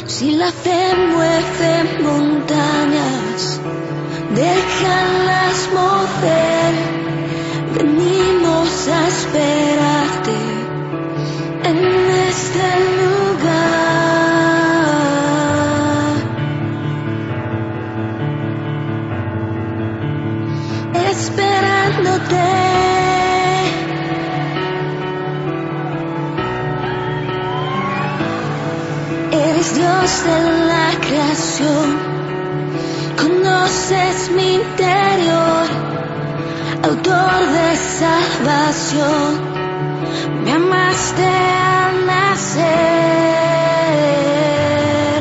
Si la fe mueve montañas, déjalas mover. Venimos a esperarte en este lugar, esperándote. Eres Dios de la creación, conoces mi interior, autor de salvación, me amaste al nacer,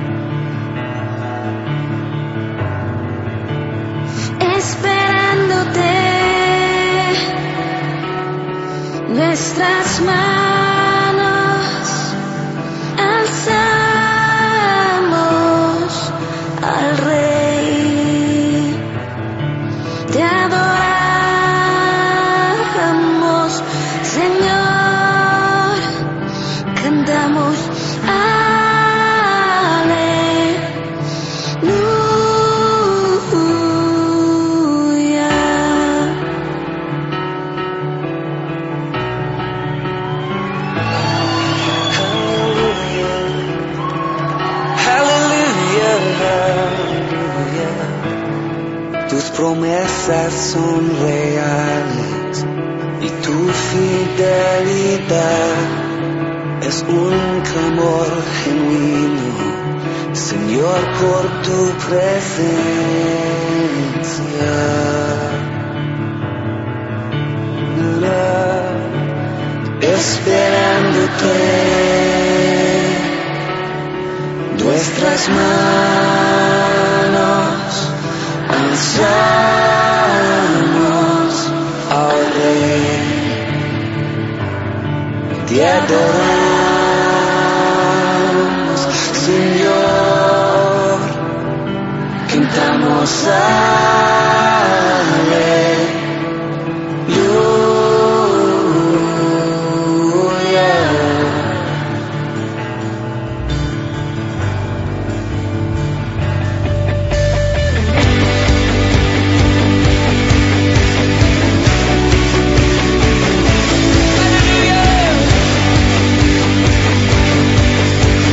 esperándote, nuestras manos alzamos al Rey, te adoramos, Señor, cantamos aleluya. Tus promesas son reales y tu fidelidad es un clamor genuino, Señor, por tu presencia. Esperándote, nuestras manos alzamos al Rey, te adoramos, Señor, cantamos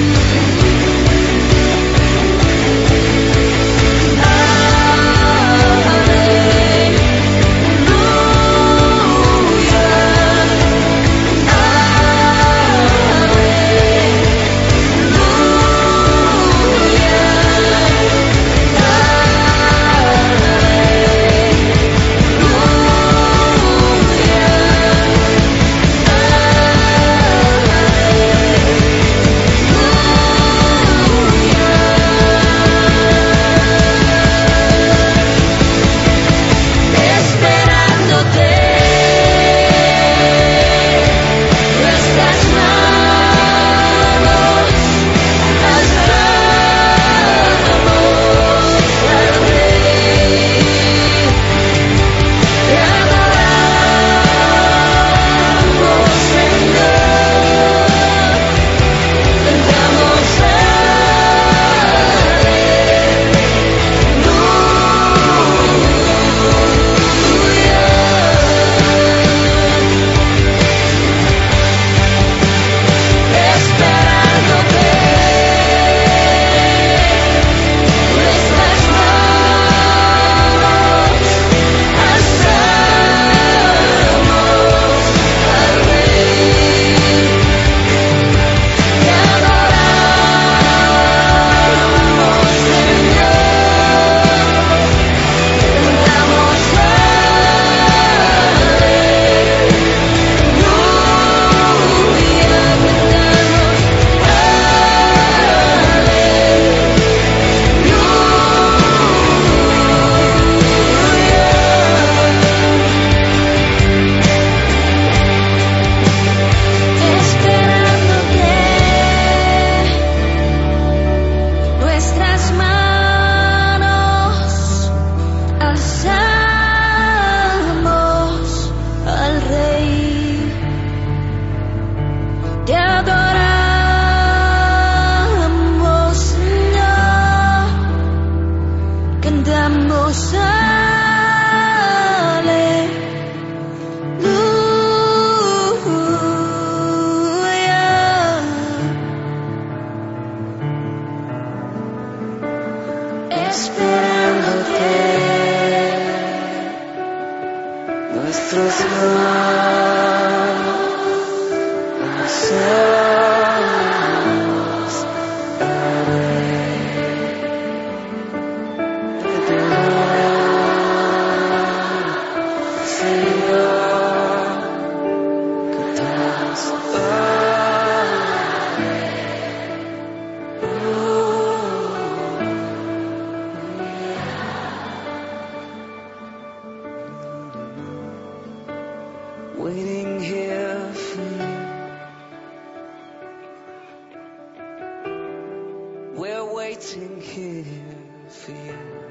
aleluya. We're waiting here for you.